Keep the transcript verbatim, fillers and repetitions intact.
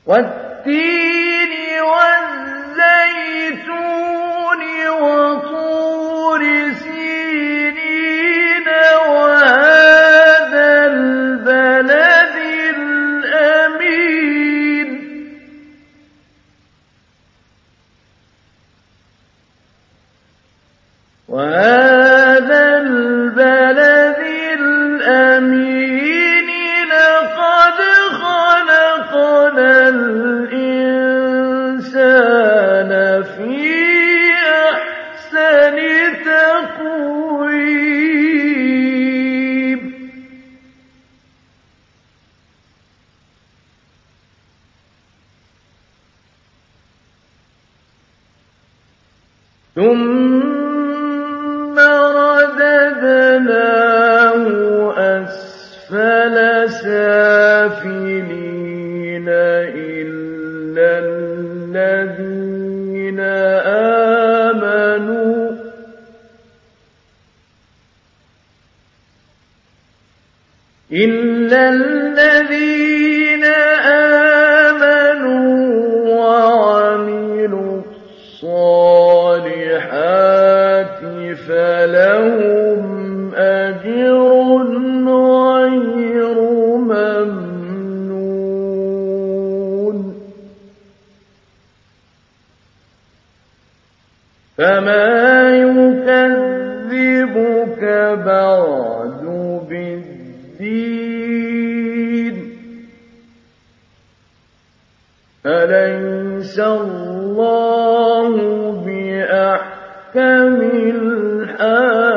والتين والزيتون وطور سينين وهذا البلد الأمين وهذا البلد الأمين لقد خلقنا الإنسان في أحسن تقويم ثم رددناه أسفل سافلين إلا الذين آمنوا إلا الذين آمنوا وعملوا الصالحات فلهم أجر غير ممنون فما يكذبك بعد بالدين أليس الله بأحكم الحاكمين